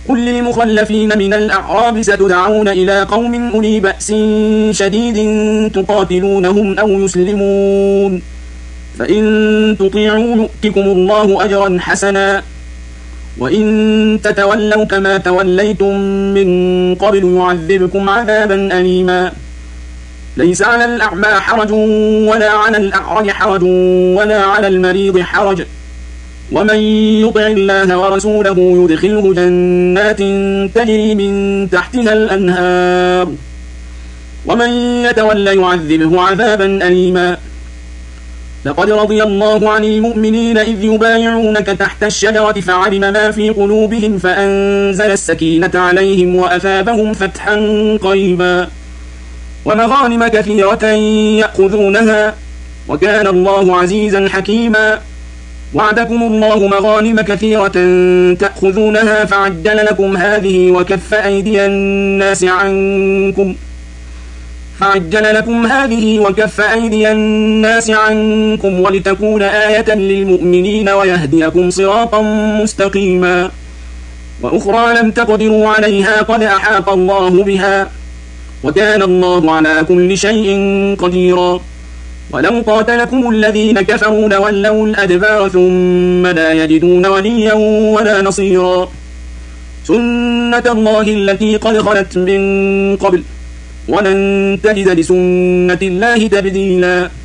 قل للمخلفين من الأعراب ستدعون إلى قوم أولي بأس شديد تقاتلونهم أو يسلمون، فإن تطيعوا يؤتكم الله أجرا حسنا، وإن تتولوا كما توليتم من قبل يعذبكم عذابا أليما. ليس على الأعمى حرج ولا على الأعرج حرج ولا على المريض حرج، ومن يطع الله ورسوله يدخله جنات تجري من تحتها الأنهار، ومن يتولى يعذبه عذابا أليما. لقد رضي الله عن المؤمنين إذ يبايعونك تحت الشجرة فعلم ما في قلوبهم فأنزل السكينة عليهم وأثابهم فتحا قريبا ومغانم كثيرة يأخذونها، وكان الله عزيزا حكيما. وعدكم الله مغانم كثيرة تأخذونها فعجل لكم هذه وكف أيدي الناس عنكم ولتكون آية للمؤمنين ويهديكم صراطا مستقيما. وأخرى لم تقدروا عليها قد أحاط الله بها، وكان الله على كل شيء قديرا. ولو قاتلكم الذين كفروا لولوا الأدبار ثم لا يجدون وليا ولا نصيرا. سنة الله التي قد خلت من قبل، ولن تجد لسنة الله تبديلا.